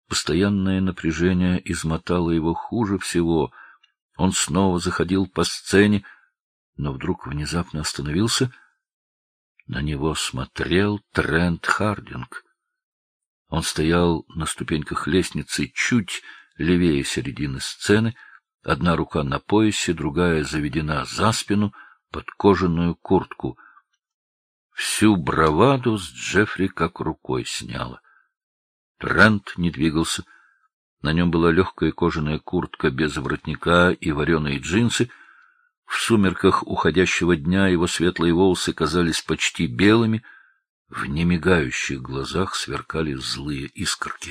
Постоянное напряжение измотало его хуже всего. Он снова заходил по сцене, но вдруг внезапно остановился. На него смотрел Трент Хардинг. Он стоял на ступеньках лестницы чуть левее середины сцены, одна рука на поясе, другая заведена за спину под кожаную куртку. Всю браваду с Джеффри как рукой сняло. Трент не двигался. На нем была легкая кожаная куртка без воротника и вареные джинсы. В сумерках уходящего дня его светлые волосы казались почти белыми, в немигающих глазах сверкали злые искорки.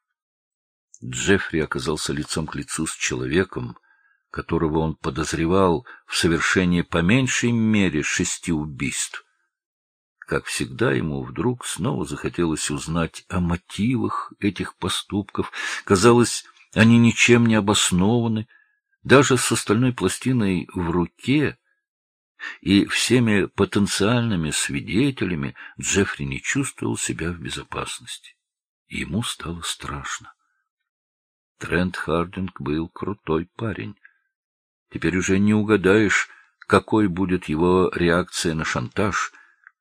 Джеффри оказался лицом к лицу с человеком, которого он подозревал в совершении по меньшей мере 6 убийств. Как всегда, ему вдруг снова захотелось узнать о мотивах этих поступков. Казалось, они ничем не обоснованы. Даже с остальной пластиной в руке и всеми потенциальными свидетелями Джеффри не чувствовал себя в безопасности. И ему стало страшно. Трент Хардинг был крутой парень. Теперь уже не угадаешь, какой будет его реакция на шантаж.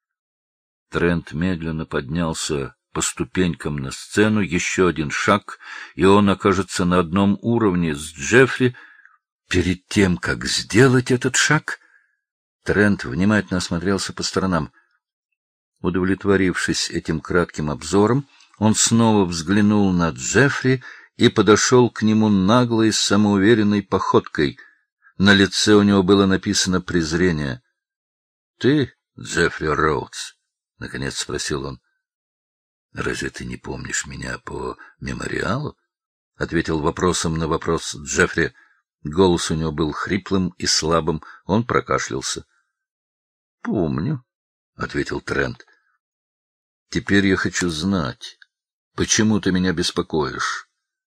Трент медленно поднялся по ступенькам на сцену, еще один шаг, и он окажется на одном уровне с Джеффри. Перед тем, как сделать этот шаг, Трент внимательно осмотрелся по сторонам. Удовлетворившись этим кратким обзором, он снова взглянул на Джеффри и подошел к нему наглой, самоуверенной походкой. На лице у него было написано презрение. — Ты, Джеффри Роудс? — наконец спросил он. — Разве ты не помнишь меня по мемориалу? — ответил вопросом на вопрос Джеффри. Голос у него был хриплым и слабым, он прокашлялся. — Помню, — ответил Трент. — Теперь я хочу знать, почему ты меня беспокоишь?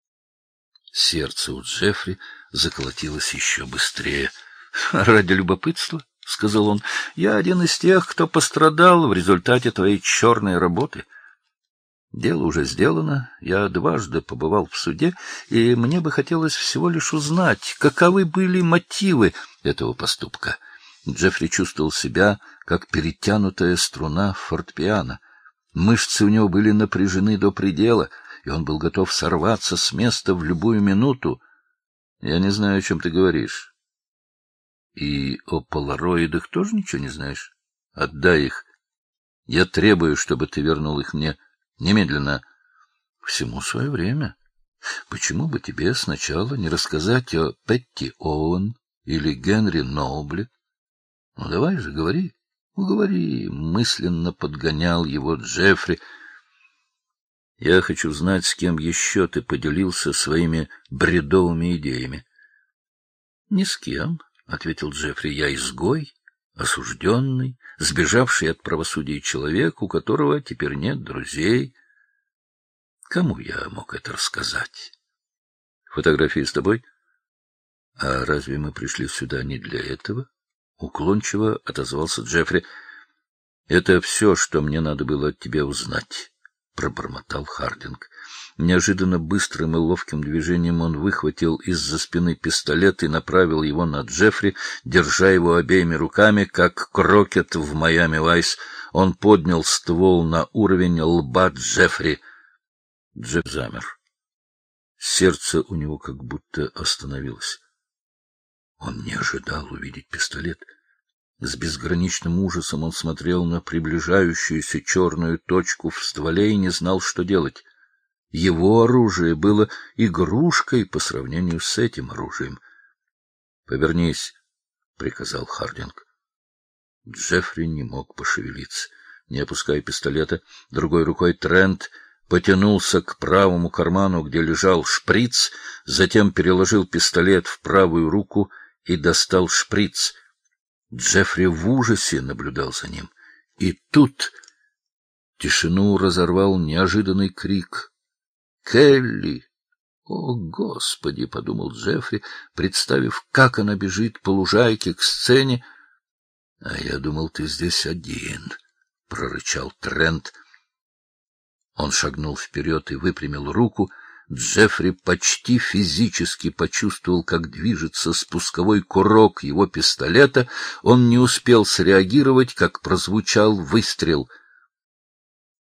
Сердце у Джеффри заколотилось еще быстрее. — Ради любопытства, — сказал он, — я один из тех, кто пострадал в результате твоей черной работы. Дело уже сделано, я дважды побывал в суде, и мне бы хотелось всего лишь узнать, каковы были мотивы этого поступка. Джеффри чувствовал себя, как перетянутая струна фортепиано. Мышцы у него были напряжены до предела, и он был готов сорваться с места в любую минуту. — Я не знаю, о чем ты говоришь. — И о полароидах тоже ничего не знаешь? Отдай их. Я требую, чтобы ты вернул их мне. Немедленно. Всему свое время. Почему бы тебе сначала не рассказать о Петти Оуэн или Генри Нобле? Ну, давай же, говори. Ну, говори. Мысленно подгонял его Джеффри. Я хочу знать, с кем еще ты поделился своими бредовыми идеями. — Ни с кем, — ответил Джеффри. — Я изгой, осужденный, сбежавший от правосудия человек, у которого теперь нет друзей. Кому я мог это рассказать? Фотографии с тобой? А разве мы пришли сюда не для этого? Уклончиво отозвался Джеффри. Это все, что мне надо было от тебя узнать, пробормотал Хардинг. Неожиданно быстрым и ловким движением он выхватил из-за спины пистолет и направил его на Джеффри, держа его обеими руками, как крокет в Майами Вайс. Он поднял ствол на уровень лба Джеффри. Джефф замер. Сердце у него как будто остановилось. Он не ожидал увидеть пистолет. С безграничным ужасом он смотрел на приближающуюся черную точку в стволе и не знал, что делать. Его оружие было игрушкой по сравнению с этим оружием. — Повернись, — приказал Хардинг. Джеффри не мог пошевелиться. Не опуская пистолета, другой рукой Трент потянулся к правому карману, где лежал шприц, затем переложил пистолет в правую руку и достал шприц. Джеффри в ужасе наблюдал за ним. И тут тишину разорвал неожиданный крик. «Келли!» «О, Господи!» — подумал Джеффри, представив, как она бежит по лужайке к сцене. — А я думал, ты здесь один, — прорычал Трент. Он шагнул вперед и выпрямил руку. Джеффри почти физически почувствовал, как движется спусковой курок его пистолета. Он не успел среагировать, как прозвучал выстрел —